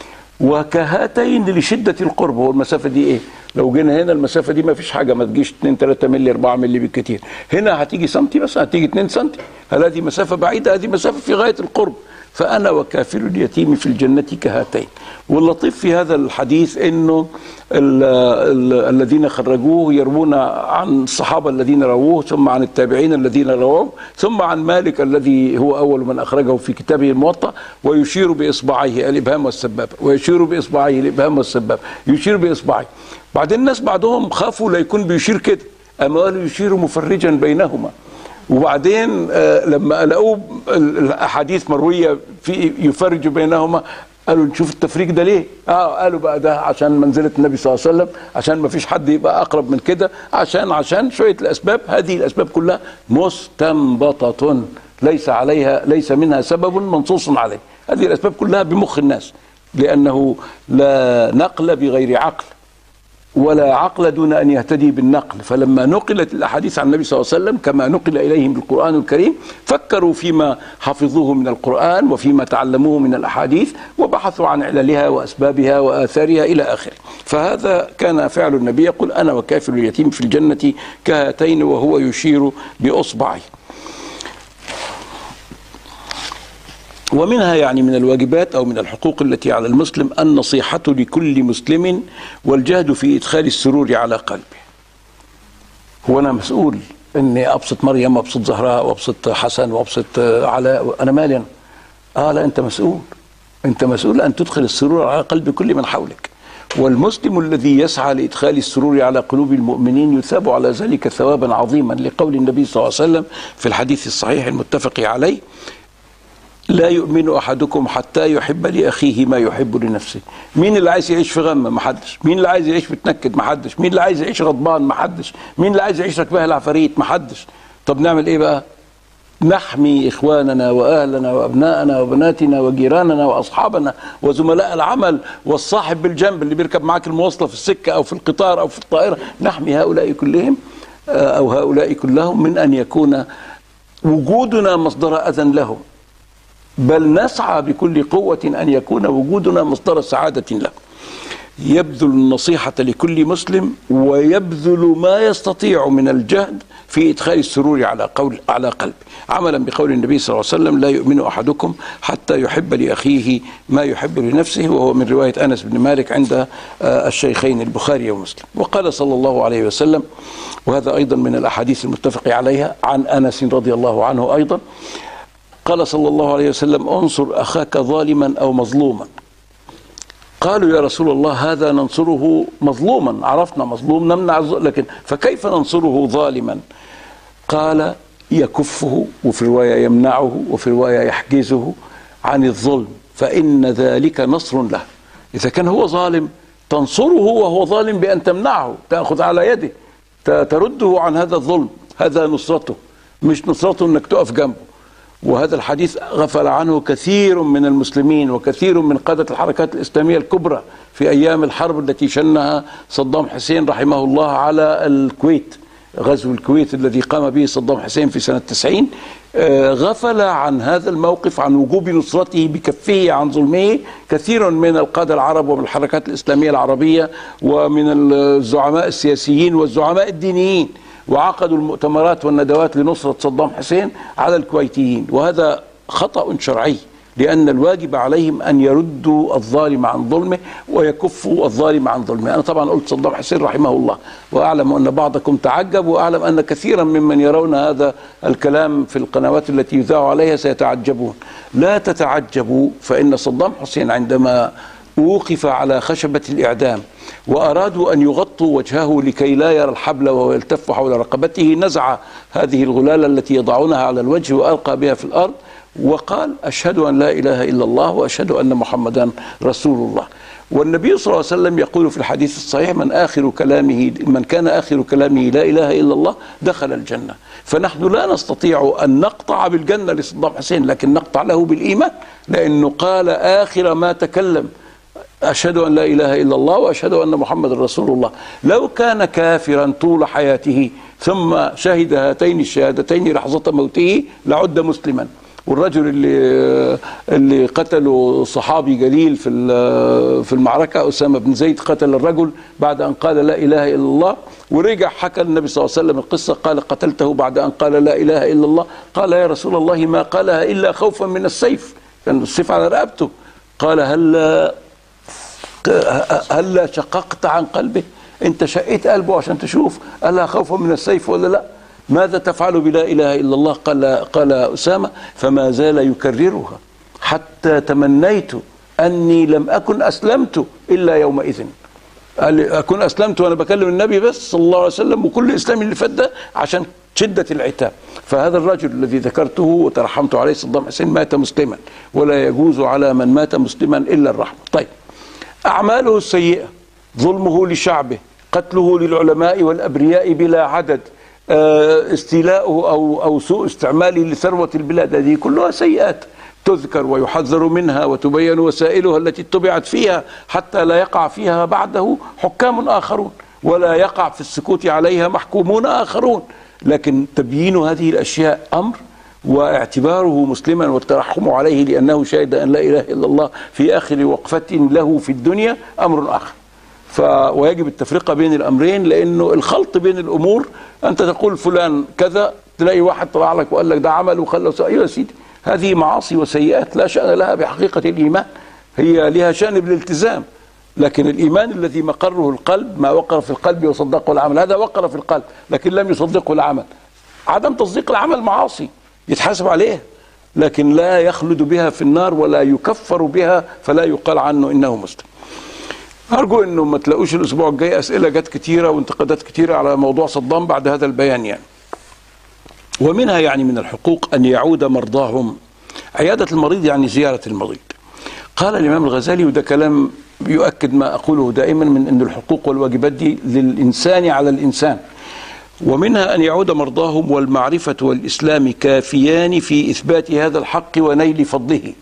وكهاتين لشدة القرب. هو المسافة دي ايه؟ لو جينا هنا المسافة دي ما فيش حاجة، ما تجيش اتنين تلاتة مللي أربعة مللي بالكتير. هنا هتيجي سنتي بس، هتيجي اتنين سنتي. هل هذه مسافة بعيدة؟ هذه مسافة في غاية القرب. فأنا وكافل اليتيم في الجنة كهاتين. واللطيف في هذا الحديث انه ال ال الذين خرجوه يروون عن الصحابة الذين رووه، ثم عن التابعين الذين رووه، ثم عن مالك الذي هو أول من أخرجه في كتابه الموطأ، ويشير بإصبعيه الإبهام والسبابة، ويشير بإصبعيه الإبهام والسبابة، يشير بإصبعيه. بعدين الناس بعضهم خافوا لا يكون بيشير كده، أما قالوا يشير مفرجا بينهما. وبعدين آه لما لقوا الأحاديث مروية في يفرج بينهما، قالوا نشوف التفريق ده ليه؟ اه قالوا بقى ده عشان منزلة النبي صلى الله عليه وسلم، عشان ما فيش حد يبقى أقرب من كده، عشان عشان شوية الأسباب. هذه الأسباب كلها مستنبطة، ليس عليها ليس منها سبب منصوص عليه. هذه الأسباب كلها بمخ الناس، لأنه لا نقل بغير عقل ولا عقل دون أن يهتدي بالنقل. فلما نقلت الأحاديث عن النبي صلى الله عليه وسلم كما نقل إليهم بالقرآن الكريم، فكروا فيما حفظوه من القرآن وفيما تعلموه من الأحاديث، وبحثوا عن عللها وأسبابها وآثارها إلى آخره. فهذا كان فعل النبي، يقول: أنا وكافل اليتيم في الجنة كهاتين، وهو يشير بأصبعه. ومنها يعني من الواجبات أو من الحقوق التي على المسلم النصيحة لكل مسلم والجهد في إدخال السرور على قلبه. هو أنا مسؤول إني أبسط مريم وأبسط زهراء وأبسط حسن وأبسط علاء؟ أنا مالي أنا؟ آه لا، أنت مسؤول. أنت مسؤول أن تدخل السرور على قلب كل من حولك. والمسلم الذي يسعى لإدخال السرور على قلوب المؤمنين يثاب على ذلك ثوابا عظيما، لقول النبي صلى الله عليه وسلم في الحديث الصحيح المتفق عليه: لا يؤمن أحدكم حتى يحب لأخيه ما يحب لنفسه. مين اللي عايز يعيش في غم؟ محدش. مين اللي عايز يعيش متنكد؟ محدش. مين اللي عايز يعيش غضبان؟ محدش. مين اللي عايز يعيش ركبها العفاريت؟ محدش. طب نعمل ايه بقى؟ نحمي إخواننا وأهلنا وأبنائنا وبناتنا وجيراننا وأصحابنا وزملاء العمل والصاحب بالجنب اللي بيركب معاك المواصلة في السكة أو في القطار أو في الطائرة. نحمي هؤلاء كلهم أو هؤلاء كلهم من أن يكون وجودنا مصدر أذى لهم، بل نسعى بكل قوة أن يكون وجودنا مصدر سعادة له. يبذل النصيحة لكل مسلم ويبذل ما يستطيع من الجهد في إدخال السرور على قول على قلبه، عملا بقول النبي صلى الله عليه وسلم: لا يؤمن أحدكم حتى يحب لأخيه ما يحب لنفسه، وهو من رواية أنس بن مالك عند الشيخين البخاري ومسلم. وقال صلى الله عليه وسلم، وهذا أيضا من الأحاديث المتفق عليها عن أنس رضي الله عنه أيضا، قال صلى الله عليه وسلم: انصر أخاك ظالما أو مظلوما. قالوا: يا رسول الله هذا ننصره مظلوما، عرفنا مظلوم نمنع، لكن فكيف ننصره ظالما؟ قال: يكفه، وفي رواية يمنعه، وفي رواية يحجزه عن الظلم، فإن ذلك نصر له. إذا كان هو ظالم تنصره وهو ظالم بأن تمنعه، تأخذ على يده ترده عن هذا الظلم، هذا نصرته، مش نصرته أنك تقف جنبه. وهذا الحديث غفل عنه كثير من المسلمين وكثير من قادة الحركات الإسلامية الكبرى في أيام الحرب التي شنها صدام حسين رحمه الله على الكويت، غزو الكويت الذي قام به صدام حسين في سنة تسعين. غفل عن هذا الموقف، عن وجوب نصرته بكفه عن ظلمه كثير من القادة العرب ومن الحركات الإسلامية العربية ومن الزعماء السياسيين والزعماء الدينيين، وعقدوا المؤتمرات والندوات لنصرة صدام حسين على الكويتيين. وهذا خطأ شرعي، لأن الواجب عليهم أن يردوا الظالم عن ظلمه ويكفوا الظالم عن ظلمه. أنا طبعا قلت صدام حسين رحمه الله، وأعلم أن بعضكم تعجب، وأعلم أن كثيرا ممن يرون هذا الكلام في القنوات التي يذاع عليها سيتعجبون. لا تتعجبوا، فإن صدام حسين عندما وقف على خشبة الإعدام وأرادوا أن يغطوا وجهه لكي لا يرى الحبل وهو يلتف حول رقبته، نزع هذه الغلالة التي يضعونها على الوجه وألقى بها في الأرض وقال: أشهد أن لا إله إلا الله وأشهد أن محمدا رسول الله. والنبي صلى الله عليه وسلم يقول في الحديث الصحيح: من آخر كلامه من كان آخر كلامه لا إله إلا الله دخل الجنة. فنحن لا نستطيع أن نقطع بالجنة لصدام حسين، لكن نقطع له بالإيمان، لأنه قال آخر ما تكلم: أشهد أن لا إله إلا الله وأشهد أن محمد رسول الله. لو كان كافرا طول حياته ثم شهد هاتين الشهادتين لحظة موته لعد مسلما. والرجل اللي اللي قتله صحابي جليل في في المعركة، أسامة بن زيد، قتل الرجل بعد أن قال لا إله إلا الله، ورجع حكى النبي صلى الله عليه وسلم القصة، قال: قتلته بعد أن قال لا إله إلا الله. قال: يا رسول الله ما قالها إلا خوفا من السيف، كان السيف على رقبته. قال: هل هل شققت عن قلبه؟ انت شقيت قلبه عشان تشوف ألا خوفا من السيف ولا لا؟ ماذا تفعل بلا إله إلا الله؟ قال قال أسامة: فما زال يكررها حتى تمنيت أني لم أكن أسلمت إلا يومئذ. قال: أكون أسلمت وأنا بكلم النبي بس صلى الله عليه وسلم، وكل إسلام اللي فات ده عشان شدة العتاب. فهذا الرجل الذي ذكرته وترحمت عليه صدام حسين مات مسلما، ولا يجوز على من مات مسلما إلا الرحمة. طيب، أعماله السيئة، ظلمه لشعبه، قتله للعلماء والأبرياء بلا عدد، استيلاؤه أو أو سوء استعماله لثروة البلاد، هذه كلها سيئات تذكر ويحذر منها وتبين وسائلها التي اتبعت فيها حتى لا يقع فيها بعده حكام آخرون، ولا يقع في السكوت عليها محكومون آخرون. لكن تبيين هذه الأشياء أمر، واعتباره مسلما والترحم عليه لأنه شهد أن لا إله إلا الله في آخر وقفة له في الدنيا أمر آخر. ف ويجب التفرقة بين الأمرين، لأنه الخلط بين الأمور، أنت تقول فلان كذا، تلاقي واحد طلع لك وقال لك ده عمل وخلى. أيوة يا سيدي، هذه معاصي وسيئات لا شأن لها بحقيقة الإيمان، هي لها شأن بالالتزام، لكن الإيمان الذي مقره القلب، ما وقر في القلب وصدقه العمل، هذا وقر في القلب لكن لم يصدقه العمل. عدم تصديق العمل معاصي يتحاسب عليها، لكن لا يخلد بها في النار ولا يكفر بها، فلا يقال عنه إنه مسلم. أرجو أنه ما تلاقوش الأسبوع الجاي أسئلة جت كتيرة وانتقادات كتيرة على موضوع صدام بعد هذا البيان يعني. ومنها يعني من الحقوق أن يعود مرضاهم. عيادة المريض يعني زيارة المريض. قال الإمام الغزالي، وده كلام يؤكد ما أقوله دائما، من أن الحقوق والواجبات دي للإنسان على الإنسان. ومنها أن يعود مرضاهم، والمعرفة والإسلام كافيان في إثبات هذا الحق ونيل فضله.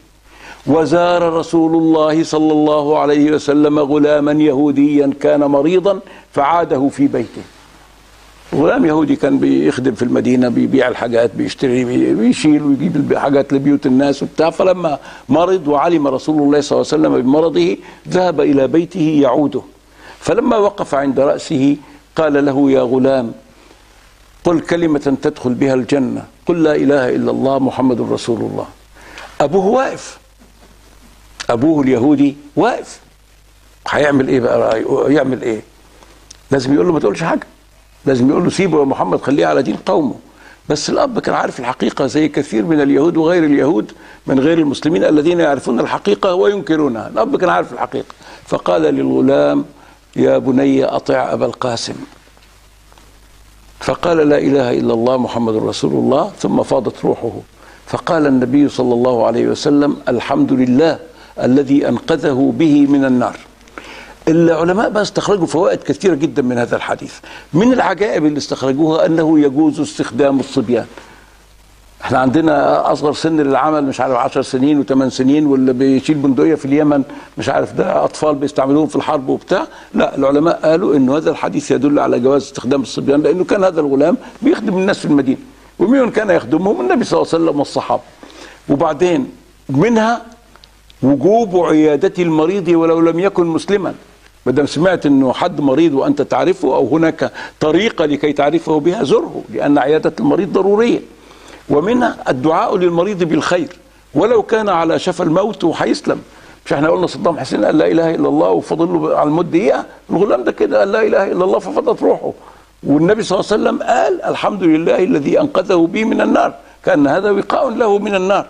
وزار رسول الله صلى الله عليه وسلم غلاما يهوديا كان مريضا فعاده في بيته. غلام يهودي كان بيخدم في المدينة، بيبيع الحاجات، بيشتري، بيشيل ويجيب الحاجات لبيوت الناس وبتاع. فلما مرض وعلم رسول الله صلى الله عليه وسلم بمرضه ذهب إلى بيته يعوده. فلما وقف عند رأسه قال له: يا غلام، قل كلمة تدخل بها الجنة، قل لا إله إلا الله محمد رسول الله. أبوه واقف، أبوه اليهودي واقف، هيعمل إيه بقى؟ يعمل إيه؟ لازم يقول له ما تقولش حاجة، لازم يقول له سيبه يا محمد، خليه على دين قومه. بس الأب كان عارف الحقيقة زي كثير من اليهود وغير اليهود من غير المسلمين الذين يعرفون الحقيقة وينكرونها. الأب كان عارف الحقيقة، فقال للغلام: يا بني أطع أبا القاسم. فقال: لا إله إلا الله محمد رسول الله. ثم فاضت روحه. فقال النبي صلى الله عليه وسلم: الحمد لله الذي أنقذه به من النار. العلماء بقى استخرجوا فوائد كثيرة جدا من هذا الحديث. من العجائب اللي استخرجوها أنه يجوز استخدام الصبيان. احنا عندنا أصغر سن للعمل مش عارف عشر سنين وثمان سنين، واللي بيشيل بندقية في اليمن مش عارف ده أطفال بيستعملوهم في الحرب وبتاع. لا، العلماء قالوا إنه هذا الحديث يدل على جواز استخدام الصبيان، لأنه كان هذا الغلام بيخدم الناس في المدينة، ومين كان يخدمهم؟ النبي صلى الله عليه وسلم والصحابة. وبعدين منها وجوب عيادة المريض ولو لم يكن مسلما. ما دام سمعت انه حد مريض وانت تعرفه او هناك طريقه لكي تعرفه بها، زره، لان عياده المريض ضروريه. ومنها الدعاء للمريض بالخير ولو كان على شفا الموت وهيسلم. مش احنا قلنا صدام حسين قال لا اله الا الله وفضل له على المد دقيقه؟ الغلام ده كده قال لا اله الا الله ففضت روحه، والنبي صلى الله عليه وسلم قال: الحمد لله الذي انقذه بي من النار، كان هذا وقاء له من النار.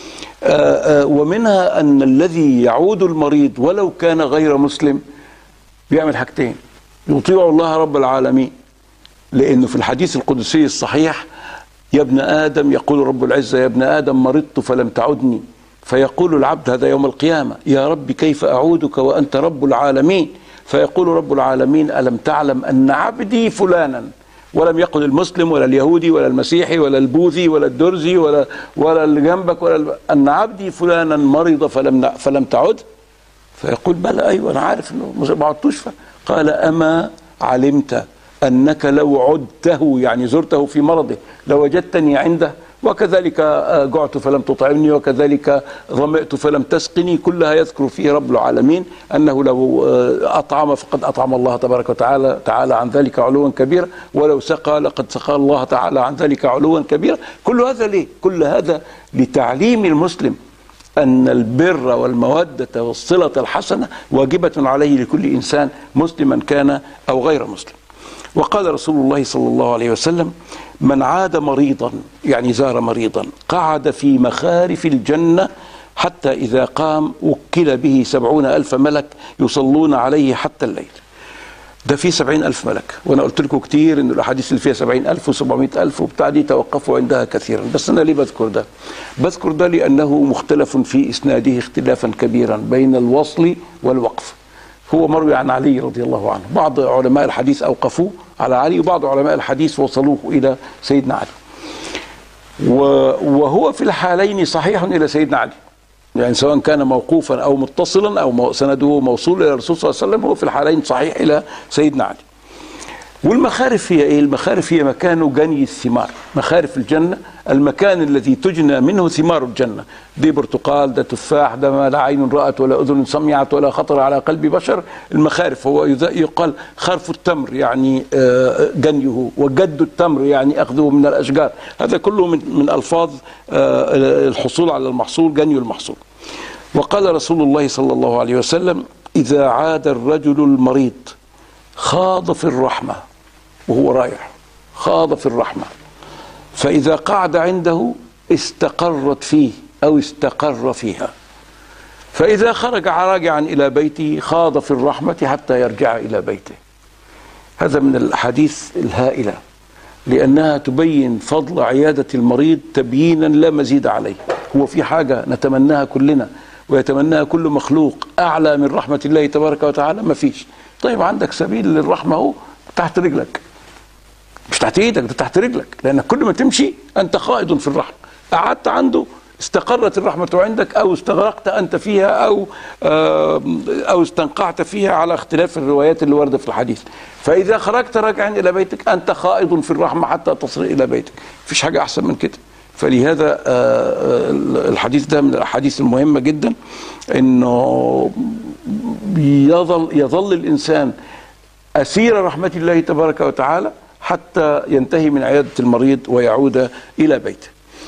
آآ آآ ومنها ان الذي يعود المريض ولو كان غير مسلم بيعمل حاجتين: يطيع الله رب العالمين، لأنه في الحديث القدسي الصحيح: يا ابن آدم، يقول رب العزة: يا ابن آدم مرضت فلم تعدني. فيقول العبد هذا يوم القيامة: يا رب كيف أعودك وأنت رب العالمين؟ فيقول رب العالمين: ألم تعلم أن عبدي فلانا، ولم يقل المسلم ولا اليهودي ولا المسيحي ولا البوذي ولا الدرزي ولا ولا اللي جنبك ولا أن عبدي فلانا مرض فلم فلم تعد. فيقول: بلى، أيوة أنا عارف إنه ما عدتوش. قال: أما علمت أنك لو عدته، يعني زرته في مرضه، لوجدتني عنده؟ وكذلك جعت فلم تطعمني، وكذلك ظمئت فلم تسقني. كلها يذكر فيه رب العالمين أنه لو أطعم فقد أطعم الله تبارك وتعالى تعالى عن ذلك علوا كبيرا، ولو سقى لقد سقى الله تعالى عن ذلك علوا كبيرا. كل هذا ليه؟ كل هذا لتعليم المسلم أن البر والمودة والصلة الحسنة واجبة عليه لكل إنسان مسلما كان أو غير مسلم. وقال رسول الله صلى الله عليه وسلم: من عاد مريضا، يعني زار مريضا، قعد في مخارف الجنة حتى إذا قام وكل به سبعون ألف ملك يصلون عليه حتى الليل. ده فيه سبعين ألف ملك، وأنا قلت لكم كتير إن الأحاديث اللي فيها سبعين ألف وسبعمائة ألف وبتاع دي توقفوا عندها كثيرا. بس أنا ليه بذكر ده؟ بذكر ده لأنه مختلف في إسناده اختلافا كبيرا بين الوصل والوقف. هو مروي عن علي رضي الله عنه، بعض علماء الحديث أوقفوه على علي، وبعض علماء الحديث وصلوه إلى سيدنا علي. وهو في الحالين صحيح إلى سيدنا علي، يعني سواء كان موقوفا أو متصلا أو سنده موصول إلى الرسول صلى الله عليه وسلم، هو في الحالين صحيح إلى سيدنا علي. والمخارف هي إيه؟ المخارف هي مكان جني الثمار، مخارف الجنة المكان الذي تجنى منه ثمار الجنة. دي برتقال، ده تفاح، ده ما لا عين رأت ولا أذن سمعت ولا خطر على قلب بشر. المخارف هو يقال خرف التمر يعني جنيه، وجد التمر يعني أخذه من الأشجار. هذا كله من من ألفاظ الحصول على المحصول، جني المحصول. وقال رسول الله صلى الله عليه وسلم: إذا عاد الرجل المريض خاض في الرحمة، وهو رايح خاض في الرحمة، فإذا قعد عنده استقرت فيه أو استقر فيها، فإذا خرج راجعا إلى بيته خاض في الرحمة حتى يرجع إلى بيته. هذا من الأحاديث الهائلة، لأنها تبين فضل عيادة المريض تبيينا لا مزيد عليه. هو في حاجة نتمناها كلنا ويتمناها كل مخلوق أعلى من رحمة الله تبارك وتعالى؟ ما فيش. طيب عندك سبيل للرحمة اهو تحت رجلك، مش تحت ايدك، ده تحت رجلك، لأنك كل ما تمشي أنت خائض في الرحمة. قعدت عنده استقرت الرحمة عندك أو استغرقت أنت فيها أو أو استنقعت فيها على اختلاف الروايات اللي واردة في الحديث. فإذا خرجت راجعا إلى بيتك أنت خائض في الرحمة حتى تصل إلى بيتك، مفيش حاجة أحسن من كده. فلهذا الحديث ده من الأحاديث المهمة جدا، إنه يظل يظل الإنسان أسير رحمة الله تبارك وتعالى حتى ينتهي من عيادة المريض ويعود إلى بيته.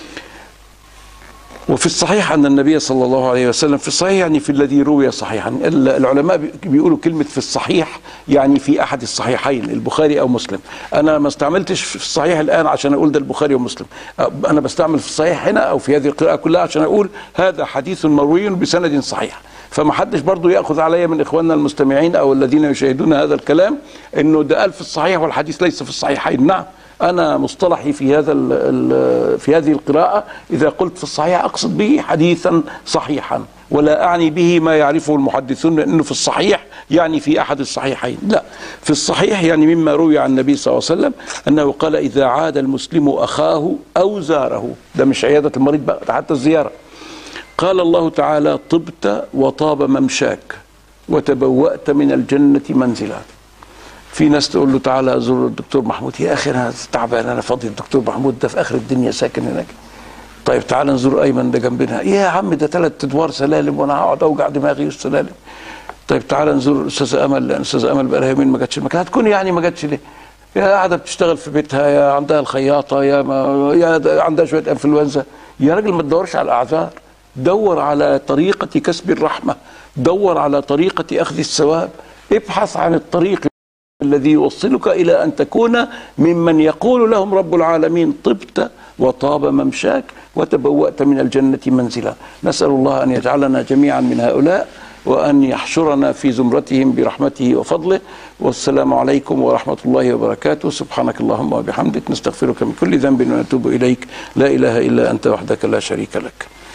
وفي الصحيح أن النبي صلى الله عليه وسلم، في الصحيح يعني في الذي روي صحيحا، العلماء بيقولوا كلمة في الصحيح يعني في أحد الصحيحين، البخاري أو مسلم. أنا ما استعملتش في الصحيح الآن عشان أقول ده البخاري ومسلم، أنا بستعمل في الصحيح هنا أو في هذه القراءة كلها عشان أقول هذا حديث مروي بسند صحيح. فما حدش برضو يأخذ علي من إخواننا المستمعين أو الذين يشاهدون هذا الكلام إنه ده قال في الصحيح والحديث ليس في الصحيحين. نعم، أنا مصطلحي في هذا في هذه القراءة إذا قلت في الصحيح أقصد به حديثا صحيحا، ولا أعني به ما يعرفه المحدثون لأنه في الصحيح يعني في أحد الصحيحين. لا، في الصحيح يعني مما روي عن النبي صلى الله عليه وسلم أنه قال إذا عاد المسلم أخاه أو زاره، ده مش عيادة المريض بقى، حتى الزيارة، قال الله تعالى طبت وطاب ممشاك وتبوأت من الجنة منزلا. في ناس تقول له تعالى ازور الدكتور محمود، يا اخي انا تعبان، انا فاضي، الدكتور محمود ده في اخر الدنيا ساكن هناك. طيب تعالى نزور ايمن ده جنبنا، يا عم ده ثلاث ادوار سلالم وانا هقعد اوجع دماغي والسلالم. طيب تعالى نزور الاستاذه امل، لان الاستاذه امل بقى لها يومين ما جاتش المكان، هتكون يعني ما جاتش ليه؟ يا قاعده بتشتغل في بيتها، يا عندها الخياطه، يا ما يا عندها شويه انفلونزا. يا راجل ما تدورش على الاعذار، دور على طريقه كسب الرحمه، دور على طريقه اخذ الثواب، ابحث عن الطريق الذي يوصلك إلى أن تكون ممن يقول لهم رب العالمين طبت وطاب ممشاك وتبوأت من الجنة منزلا. نسأل الله أن يجعلنا جميعا من هؤلاء وأن يحشرنا في زمرتهم برحمته وفضله. والسلام عليكم ورحمة الله وبركاته. سبحانك اللهم وبحمدك، نستغفرك من كل ذنب ونتوب إليك، لا إله إلا أنت وحدك لا شريك لك.